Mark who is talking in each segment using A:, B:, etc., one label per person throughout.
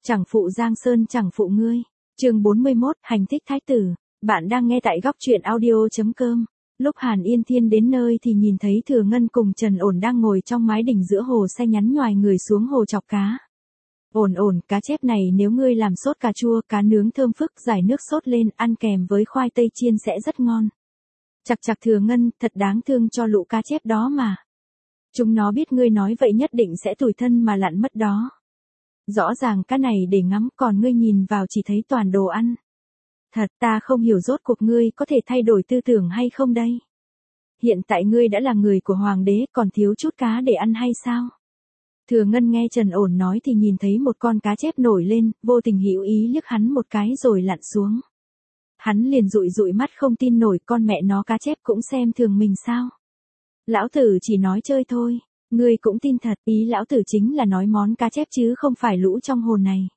A: Chẳng phụ Giang Sơn chẳng phụ ngươi. Chương 41, hành thích thái tử. Bạn đang nghe tại góc truyện audio.com. Lúc Hàn Yên Thiên đến nơi thì nhìn thấy Thừa Ngân cùng Trần Ổn đang ngồi trong mái đỉnh giữa hồ xe nhắn nhoài người xuống hồ chọc cá. Ổn, cá chép này nếu ngươi làm sốt cà chua, cá nướng thơm phức, giải nước sốt lên, ăn kèm với khoai tây chiên sẽ rất ngon. Chặc Thừa Ngân, thật đáng thương cho lũ cá chép đó mà. Chúng nó biết ngươi nói vậy nhất định sẽ tủi thân mà lặn mất đó. Rõ ràng cá này để ngắm, còn ngươi nhìn vào chỉ thấy toàn đồ ăn. Thật, ta không hiểu rốt cuộc ngươi có thể thay đổi tư tưởng hay không đây. Hiện tại ngươi đã là người của hoàng đế, còn thiếu chút cá để ăn hay sao? Thừa Ngân nghe Trần Ổn nói thì nhìn thấy một con cá chép nổi lên, vô tình hữu ý liếc hắn một cái rồi lặn xuống. Hắn liền dụi mắt không tin nổi, con mẹ nó cá chép cũng xem thường mình sao? Lão tử chỉ nói chơi thôi, ngươi cũng tin thật, ý lão tử chính là nói món cá chép chứ không phải lũ trong hồ này.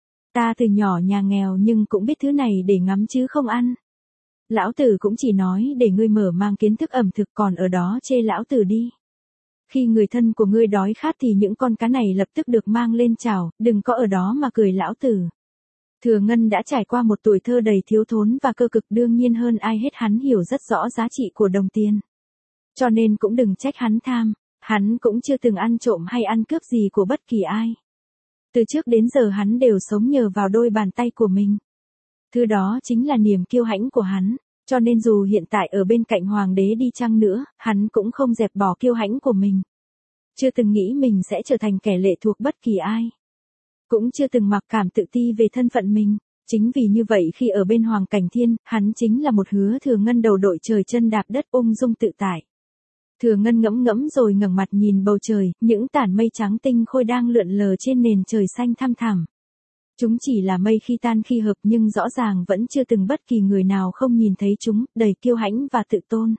A: Ta từ nhỏ nhà nghèo nhưng cũng biết thứ này để ngắm chứ không ăn. Lão tử cũng chỉ nói để ngươi mở mang kiến thức ẩm thực, còn ở đó chê lão tử đi. Khi người thân của ngươi đói khát thì những con cá này lập tức được mang lên chảo, đừng có ở đó mà cười lão tử. Thừa Ngân đã trải qua một tuổi thơ đầy thiếu thốn và cơ cực, đương nhiên hơn ai hết hắn hiểu rất rõ giá trị của đồng tiền. Cho nên cũng đừng trách hắn tham, hắn cũng chưa từng ăn trộm hay ăn cướp gì của bất kỳ ai. Từ trước đến giờ hắn đều sống nhờ vào đôi bàn tay của mình. Thứ đó chính là niềm kiêu hãnh của hắn, cho nên dù hiện tại ở bên cạnh hoàng đế đi chăng nữa, hắn cũng không dẹp bỏ kiêu hãnh của mình. Chưa từng nghĩ mình sẽ trở thành kẻ lệ thuộc bất kỳ ai. Cũng chưa từng mặc cảm tự ti về thân phận mình. Chính vì như vậy khi ở bên Hoàng Cảnh Thiên, hắn chính là một Hứa Thừa Ngân đầu đội trời chân đạp đất, ung dung tự tại. Thừa Ngân ngẫm rồi ngẩng mặt nhìn bầu trời, những tản mây trắng tinh khôi đang lượn lờ trên nền trời xanh thăm thẳm. Chúng chỉ là mây khi tan khi hợp nhưng rõ ràng vẫn chưa từng bất kỳ người nào không nhìn thấy chúng, đầy kiêu hãnh và tự tôn.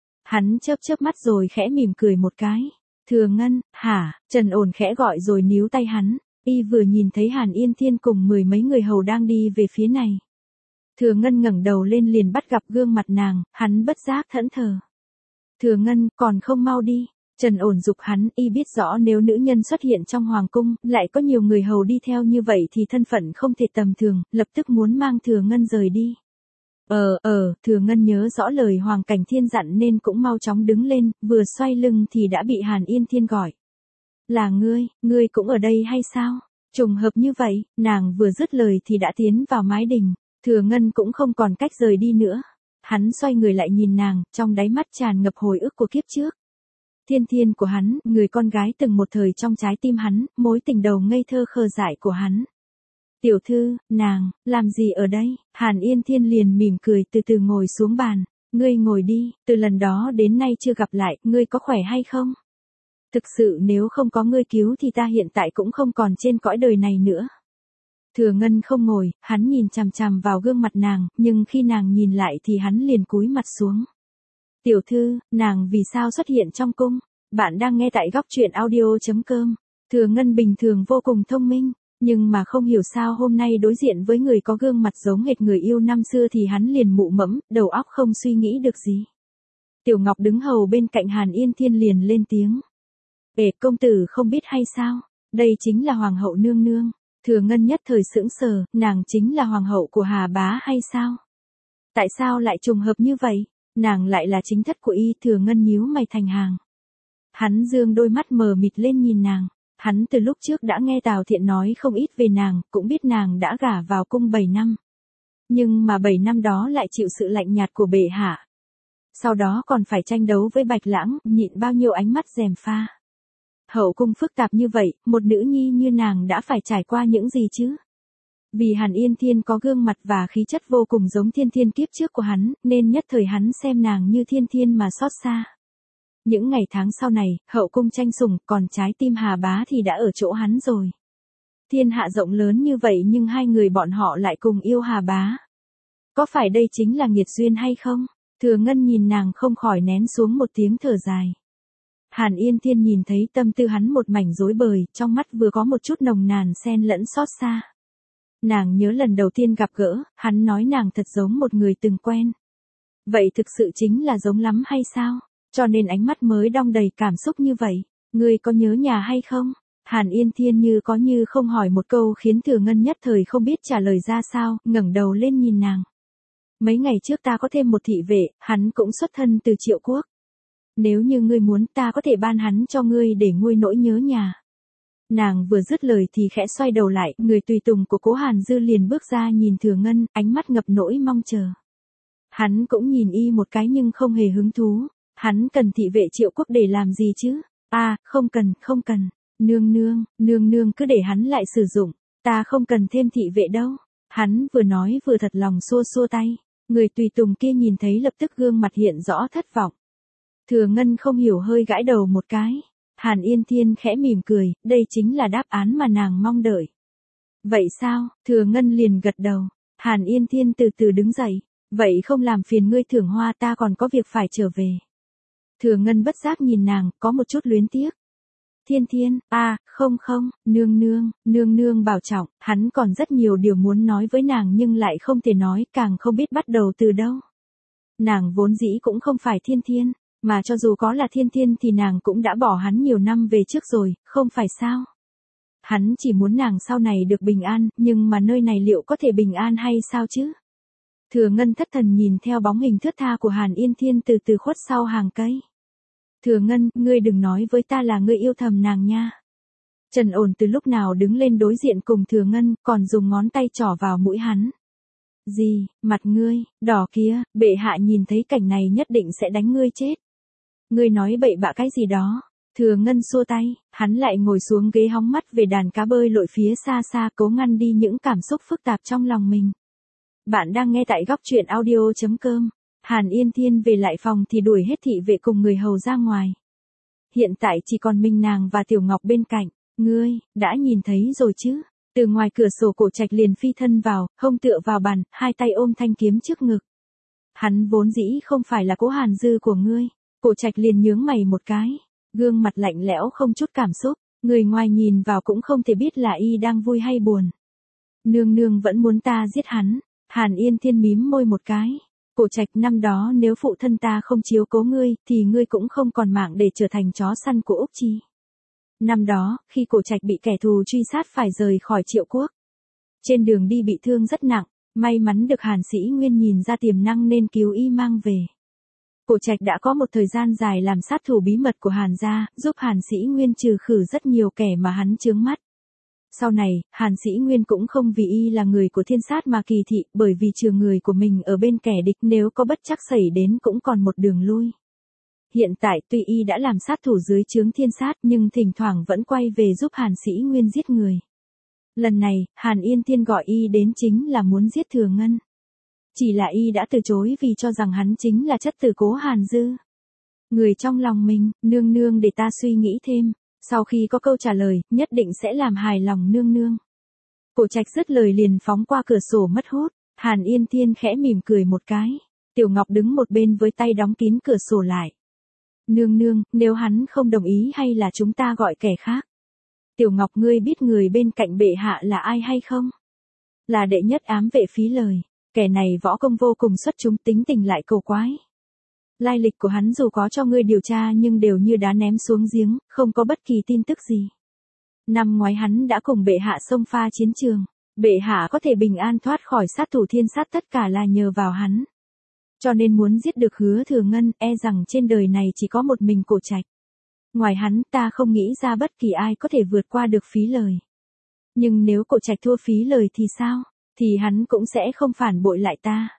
A: Hắn chớp mắt rồi khẽ mỉm cười một cái. Thừa Ngân, hả? Trần Ổn khẽ gọi rồi níu tay hắn. Y vừa nhìn thấy Hàn Yên Thiên cùng 10 mấy người hầu đang đi về phía này. Thừa Ngân ngẩng đầu lên liền bắt gặp gương mặt nàng, hắn bất giác thẫn thờ. Thừa Ngân, còn không mau đi. Trần Ổn giục hắn, y biết rõ nếu nữ nhân xuất hiện trong hoàng cung, lại có nhiều người hầu đi theo như vậy thì thân phận không thể tầm thường, lập tức muốn mang Thừa Ngân rời đi. Thừa Ngân nhớ rõ lời Hoàng Cảnh Thiên dặn nên cũng mau chóng đứng lên, vừa xoay lưng thì đã bị Hàn Yên Thiên gọi. Là ngươi cũng ở đây hay sao? Trùng hợp như vậy, nàng vừa dứt lời thì đã tiến vào mái đình, Thừa Ngân cũng không còn cách rời đi nữa. Hắn xoay người lại nhìn nàng, trong đáy mắt tràn ngập hồi ức của kiếp trước. Thiên của hắn, người con gái từng một thời trong trái tim hắn, mối tình đầu ngây thơ khờ dại của hắn. Tiểu thư, nàng, làm gì ở đây? Hàn Yên Thiên liền mỉm cười từ từ ngồi xuống bàn. Ngươi ngồi đi, từ lần đó đến nay chưa gặp lại, ngươi có khỏe hay không? Thực sự nếu không có ngươi cứu thì ta hiện tại cũng không còn trên cõi đời này nữa. Thừa Ngân không ngồi, hắn nhìn chằm chằm vào gương mặt nàng, nhưng khi nàng nhìn lại thì hắn liền cúi mặt xuống. Tiểu thư, nàng vì sao xuất hiện trong cung? Bạn đang nghe tại góc truyện audio.com. Thừa Ngân bình thường vô cùng thông minh, nhưng mà không hiểu sao hôm nay đối diện với người có gương mặt giống hệt người yêu năm xưa thì hắn liền mụ mẫm, đầu óc không suy nghĩ được gì. Tiểu Ngọc đứng hầu bên cạnh Hàn Yên Thiên liền lên tiếng. Công tử không biết hay sao? Đây chính là hoàng hậu nương nương. Thừa Ngân nhất thời sững sờ, nàng chính là hoàng hậu của Hà Bá hay sao? Tại sao lại trùng hợp như vậy? Nàng lại là chính thất của y. Thừa Ngân nhíu mày thành hàng. Hắn dương đôi mắt mờ mịt lên nhìn nàng. Hắn từ lúc trước đã nghe Tào Thiện nói không ít về nàng, cũng biết nàng đã gả vào cung 7 năm. Nhưng mà 7 năm đó lại chịu sự lạnh nhạt của bệ hạ. Sau đó còn phải tranh đấu với Bạch Lãng, nhịn bao nhiêu ánh mắt gièm pha. Hậu cung phức tạp như vậy, một nữ nhi như nàng đã phải trải qua những gì chứ? Vì Hàn Yên Thiên có gương mặt và khí chất vô cùng giống Thiên kiếp trước của hắn, nên nhất thời hắn xem nàng như Thiên mà xót xa. Những ngày tháng sau này, hậu cung tranh sủng, còn trái tim Hà Bá thì đã ở chỗ hắn rồi. Thiên hạ rộng lớn như vậy nhưng hai người bọn họ lại cùng yêu Hà Bá. Có phải đây chính là nghiệt duyên hay không? Thừa Ngân nhìn nàng không khỏi nén xuống một tiếng thở dài. Hàn Yên Thiên nhìn thấy tâm tư hắn một mảnh rối bời, trong mắt vừa có một chút nồng nàn xen lẫn xót xa. Nàng nhớ lần đầu tiên gặp gỡ, hắn nói nàng thật giống một người từng quen. Vậy thực sự chính là giống lắm hay sao? Cho nên ánh mắt mới đong đầy cảm xúc như vậy. Ngươi có nhớ nhà hay không? Hàn Yên Thiên như có như không hỏi một câu khiến Thừa Ngân nhất thời không biết trả lời ra sao, ngẩng đầu lên nhìn nàng. Mấy ngày trước ta có thêm một thị vệ, hắn cũng xuất thân từ Triệu Quốc. Nếu như ngươi muốn ta có thể ban hắn cho ngươi để nguôi nỗi nhớ nhà. Nàng vừa dứt lời thì khẽ xoay đầu lại, người tùy tùng của Cố Hàn Dư liền bước ra nhìn Thừa Ngân, ánh mắt ngập nỗi mong chờ. Hắn cũng nhìn y một cái nhưng không hề hứng thú. Hắn cần thị vệ Triệu Quốc để làm gì chứ? Không cần, không cần. Nương nương cứ để hắn lại sử dụng. Ta không cần thêm thị vệ đâu. Hắn vừa nói vừa thật lòng xua xua tay. Người tùy tùng kia nhìn thấy lập tức gương mặt hiện rõ thất vọng. Thừa Ngân không hiểu hơi gãi đầu một cái. Hàn Yên Thiên khẽ mỉm cười, đây chính là đáp án mà nàng mong đợi. Vậy sao? Thừa Ngân liền gật đầu. Hàn Yên Thiên từ từ đứng dậy. Vậy không làm phiền ngươi Thưởng Hoa, ta còn có việc phải trở về. Thừa Ngân bất giác nhìn nàng, có một chút luyến tiếc. Thiên, không, nương nương bảo trọng, hắn còn rất nhiều điều muốn nói với nàng nhưng lại không thể nói, càng không biết bắt đầu từ đâu. Nàng vốn dĩ cũng không phải Thiên, mà cho dù có là Thiên thì nàng cũng đã bỏ hắn nhiều năm về trước rồi, không phải sao? Hắn chỉ muốn nàng sau này được bình an, nhưng mà nơi này liệu có thể bình an hay sao chứ? Thừa Ngân thất thần nhìn theo bóng hình thướt tha của Hàn Yên Thiên từ từ khuất sau hàng cây. Thừa Ngân, ngươi đừng nói với ta là ngươi yêu thầm nàng nha. Trần Ổn từ lúc nào đứng lên đối diện cùng Thừa Ngân, còn dùng ngón tay trỏ vào mũi hắn. Gì, mặt ngươi, đỏ kia, bệ hạ nhìn thấy cảnh này nhất định sẽ đánh ngươi chết. Ngươi nói bậy bạ cái gì đó. Thừa Ngân xua tay, hắn lại ngồi xuống ghế hóng mắt về đàn cá bơi lội phía xa xa cố ngăn đi những cảm xúc phức tạp trong lòng mình. Bạn đang nghe tại góc truyện audio.com. Hàn Yên Thiên về lại phòng thì đuổi hết thị vệ cùng người hầu ra ngoài. Hiện tại chỉ còn mình nàng và Tiểu Ngọc bên cạnh. Ngươi, đã nhìn thấy rồi chứ? Từ ngoài cửa sổ Cổ Trạch liền phi thân vào, hông tựa vào bàn, hai tay ôm thanh kiếm trước ngực. Hắn vốn dĩ không phải là Cố Hàn Dư của ngươi. Cổ Trạch liền nhướng mày một cái, gương mặt lạnh lẽo không chút cảm xúc, người ngoài nhìn vào cũng không thể biết là y đang vui hay buồn. Nương vẫn muốn ta giết hắn. Hàn Yên Thiên mím môi một cái. Cổ Trạch, năm đó nếu phụ thân ta không chiếu cố ngươi, thì ngươi cũng không còn mạng để trở thành chó săn của Úc Chi. Năm đó, khi Cổ Trạch bị kẻ thù truy sát phải rời khỏi Triệu Quốc. Trên đường đi bị thương rất nặng, may mắn được Hàn Sĩ Nguyên nhìn ra tiềm năng nên cứu y mang về. Cổ Trạch đã có một thời gian dài làm sát thủ bí mật của Hàn gia, giúp Hàn Sĩ Nguyên trừ khử rất nhiều kẻ mà hắn chướng mắt. Sau này, Hàn Sĩ Nguyên cũng không vì y là người của Thiên Sát mà kỳ thị, bởi vì trừ người của mình ở bên kẻ địch nếu có bất trắc xảy đến cũng còn một đường lui. Hiện tại tuy y đã làm sát thủ dưới trướng Thiên Sát nhưng thỉnh thoảng vẫn quay về giúp Hàn Sĩ Nguyên giết người. Lần này, Hàn Yên Thiên gọi y đến chính là muốn giết Thừa Ngân. Chỉ là y đã từ chối vì cho rằng hắn chính là chất tử Cố Hàn Dư. Người trong lòng mình, nương để ta suy nghĩ thêm. Sau khi có câu trả lời, nhất định sẽ làm hài lòng nương. Cổ Trạch dứt lời liền phóng qua cửa sổ mất hút. Hàn Yên Thiên khẽ mỉm cười một cái. Tiểu Ngọc đứng một bên với tay đóng kín cửa sổ lại. Nương, nếu hắn không đồng ý hay là chúng ta gọi kẻ khác. Tiểu Ngọc, ngươi biết người bên cạnh bệ hạ là ai hay không? Là đệ nhất ám vệ Phí Lời. Kẻ này võ công vô cùng xuất chúng, tính tình lại cầu quái. Lai lịch của hắn dù có cho ngươi điều tra nhưng đều như đá ném xuống giếng, không có bất kỳ tin tức gì. Năm ngoái hắn đã cùng bệ hạ xông pha chiến trường. Bệ hạ có thể bình an thoát khỏi sát thủ Thiên Sát tất cả là nhờ vào hắn. Cho nên muốn giết được Hứa Thừa Ngân, e rằng trên đời này chỉ có một mình Cổ Trạch. Ngoài hắn ta không nghĩ ra bất kỳ ai có thể vượt qua được Phí Lời. Nhưng nếu Cổ Trạch thua Phí Lời thì sao? Thì hắn cũng sẽ không phản bội lại ta.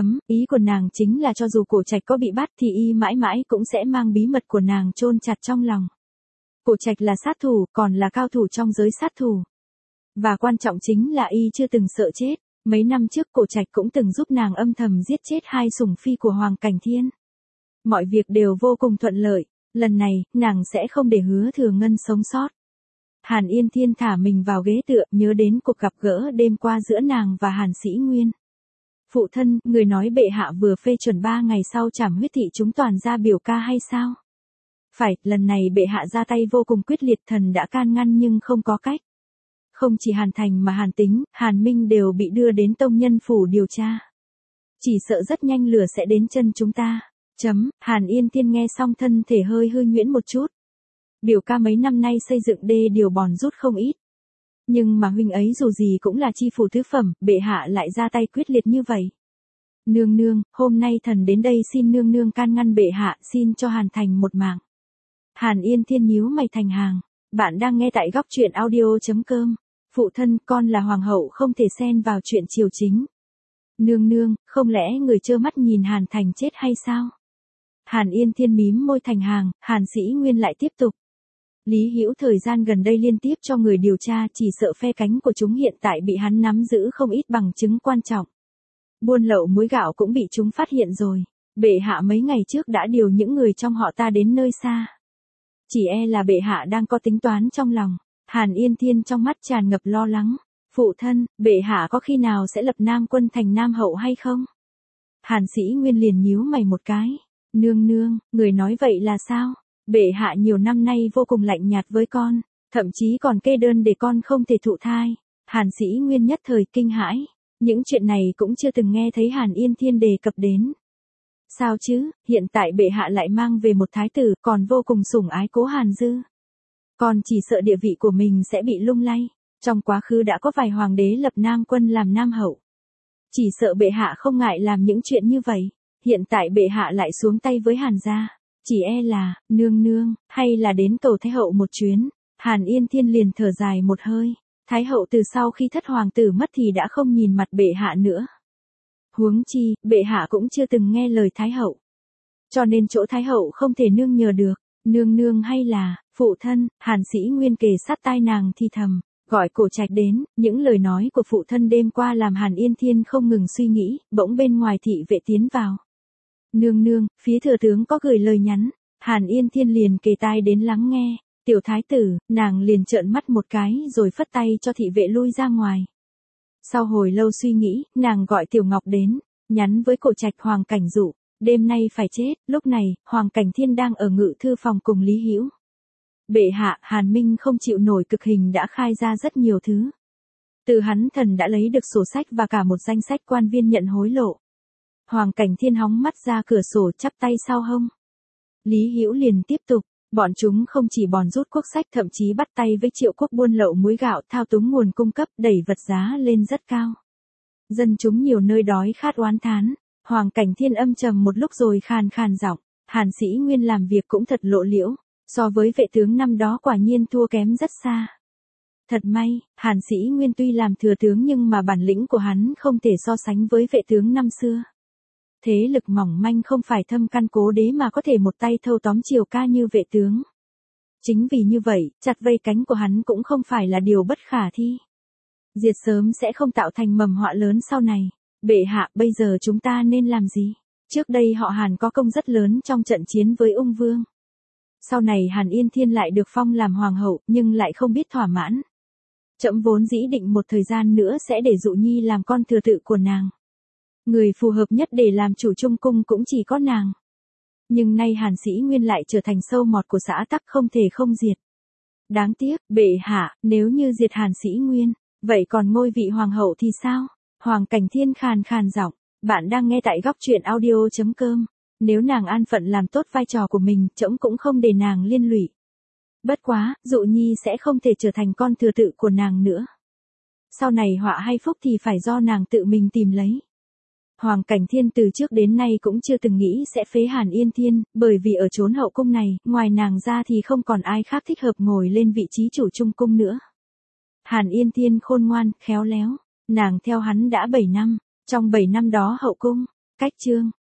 A: Ý của nàng chính là cho dù Cổ Trạch có bị bắt thì y mãi mãi cũng sẽ mang bí mật của nàng chôn chặt trong lòng. Cổ Trạch là sát thủ, còn là cao thủ trong giới sát thủ. Và quan trọng chính là y chưa từng sợ chết. Mấy năm trước Cổ Trạch cũng từng giúp nàng âm thầm giết chết 2 sủng phi của Hoàng Cảnh Thiên. Mọi việc đều vô cùng thuận lợi. Lần này, nàng sẽ không để Hứa Thừa Ngân sống sót. Hàn Yên Thiên thả mình vào ghế tựa, nhớ đến cuộc gặp gỡ đêm qua giữa nàng và Hàn Sĩ Nguyên. Phụ thân, người nói bệ hạ vừa phê chuẩn 3 ngày sau trảm huyết thị chúng toàn ra biểu ca hay sao? Phải, lần này bệ hạ ra tay vô cùng quyết liệt, thần đã can ngăn nhưng không có cách. Không chỉ Hàn Thành mà Hàn Tính, Hàn Minh đều bị đưa đến tông nhân phủ điều tra. Chỉ sợ rất nhanh lửa sẽ đến chân chúng ta. Hàn Yên Thiên nghe xong thân thể hơi nhuyễn một chút. Biểu ca mấy năm nay xây dựng đê điều bòn rút không ít. Nhưng mà huynh ấy dù gì cũng là chi phủ tứ phẩm, bệ hạ lại ra tay quyết liệt như vậy. Nương nương, hôm nay thần đến đây xin nương nương can ngăn bệ hạ, xin cho Hàn Thành một mạng. Hàn Yên Thiên nhíu mày thành hàng. Bạn đang nghe tại góc truyện audio.com. Phụ thân, con là hoàng hậu không thể xen vào chuyện triều chính. Nương nương, không lẽ người trơ mắt nhìn Hàn Thành chết hay sao? Hàn Yên Thiên mím môi thành hàng, Hàn Sĩ Nguyên lại tiếp tục. Lý Hữu thời gian gần đây liên tiếp cho người điều tra, chỉ sợ phe cánh của chúng hiện tại bị hắn nắm giữ không ít bằng chứng quan trọng. Buôn lậu muối gạo cũng bị chúng phát hiện rồi. Bệ hạ mấy ngày trước đã điều những người trong họ ta đến nơi xa. Chỉ e là bệ hạ đang có tính toán trong lòng. Hàn Yên Thiên trong mắt tràn ngập lo lắng. Phụ thân, bệ hạ có khi nào sẽ lập Nam quân thành Nam hậu hay không? Hàn Sĩ Nguyên liền nhíu mày một cái. Nương nương, người nói vậy là sao? Bệ hạ nhiều năm nay vô cùng lạnh nhạt với con, thậm chí còn kê đơn để con không thể thụ thai. Hàn Sĩ Nguyên nhất thời kinh hãi. Những chuyện này cũng chưa từng nghe thấy Hàn Yên Thiên đề cập đến. Sao chứ, hiện tại bệ hạ lại mang về một thái tử còn vô cùng sủng ái Cố Hàn Dư. Còn chỉ sợ địa vị của mình sẽ bị lung lay. Trong quá khứ đã có vài hoàng đế lập Nam quân làm Nam hậu. Chỉ sợ bệ hạ không ngại làm những chuyện như vậy. Hiện tại bệ hạ lại xuống tay với Hàn gia. Chỉ e là, nương nương, hay là đến cầu Thái hậu một chuyến. Hàn Yên Thiên liền thở dài một hơi. Thái hậu từ sau khi thất hoàng tử mất thì đã không nhìn mặt bệ hạ nữa. Huống chi, bệ hạ cũng chưa từng nghe lời Thái hậu. Cho nên chỗ Thái hậu không thể nương nhờ được. Nương nương hay là, phụ thân, Hàn Sĩ Nguyên kề sát tai nàng thì thầm, gọi Cổ Trạch đến. Những lời nói của phụ thân đêm qua làm Hàn Yên Thiên không ngừng suy nghĩ, bỗng bên ngoài thị vệ tiến vào. Nương nương, phía thừa tướng có gửi lời nhắn. Hàn Yên Thiên liền kề tai đến lắng nghe. Tiểu thái tử, nàng liền trợn mắt một cái rồi phất tay cho thị vệ lui ra ngoài. Sau hồi lâu suy nghĩ, nàng gọi Tiểu Ngọc đến, nhắn với Cổ Trạch Hoàng Cảnh Dụ, đêm nay phải chết. Lúc này, Hoàng Cảnh Thiên đang ở ngự thư phòng cùng Lý Hữu. Bệ hạ, Hàn Minh không chịu nổi cực hình đã khai ra rất nhiều thứ. Từ hắn thần đã lấy được sổ sách và cả một danh sách quan viên nhận hối lộ. Hoàng Cảnh Thiên hóng mắt ra cửa sổ chắp tay sau hông. Lý Hữu liền tiếp tục, bọn chúng không chỉ bòn rút quốc sách thậm chí bắt tay với Triệu Quốc buôn lậu muối gạo, thao túng nguồn cung cấp, đẩy vật giá lên rất cao. Dân chúng nhiều nơi đói khát oán thán. Hoàng Cảnh Thiên âm trầm một lúc rồi khàn khàn giọng, Hàn Sĩ Nguyên làm việc cũng thật lộ liễu, so với vệ tướng năm đó quả nhiên thua kém rất xa. Thật may, Hàn Sĩ Nguyên tuy làm thừa tướng nhưng mà bản lĩnh của hắn không thể so sánh với vệ tướng năm xưa. Thế lực mỏng manh không phải thâm căn cố đế mà có thể một tay thâu tóm triều ca như vệ tướng. Chính vì như vậy, chặt vây cánh của hắn cũng không phải là điều bất khả thi. Diệt sớm sẽ không tạo thành mầm họa lớn sau này. Bệ hạ, bây giờ chúng ta nên làm gì? Trước đây họ Hàn có công rất lớn trong trận chiến với Ung Vương. Sau này Hàn Yên Thiên lại được phong làm hoàng hậu, nhưng lại không biết thỏa mãn. Trẫm vốn dĩ định một thời gian nữa sẽ để Dụ Nhi làm con thừa tự của nàng. Người phù hợp nhất để làm chủ trung cung cũng chỉ có nàng. Nhưng nay Hàn Sĩ Nguyên lại trở thành sâu mọt của xã tắc không thể không diệt. Đáng tiếc, bệ hạ, nếu như diệt Hàn Sĩ Nguyên, vậy còn ngôi vị hoàng hậu thì sao? Hoàng Cảnh Thiên khàn khàn giọng, bạn đang nghe tại góc truyện audio.com. Nếu nàng an phận làm tốt vai trò của mình, trẫm cũng không để nàng liên lụy. Bất quá, Dụ Nhi sẽ không thể trở thành con thừa tự của nàng nữa. Sau này họa hay phúc thì phải do nàng tự mình tìm lấy. Hoàng Cảnh Thiên từ trước đến nay cũng chưa từng nghĩ sẽ phế Hàn Yên Thiên, bởi vì ở chốn hậu cung này, ngoài nàng ra thì không còn ai khác thích hợp ngồi lên vị trí chủ trung cung nữa. Hàn Yên Thiên khôn ngoan, khéo léo, nàng theo hắn đã 7 năm, trong 7 năm đó hậu cung, cách chương,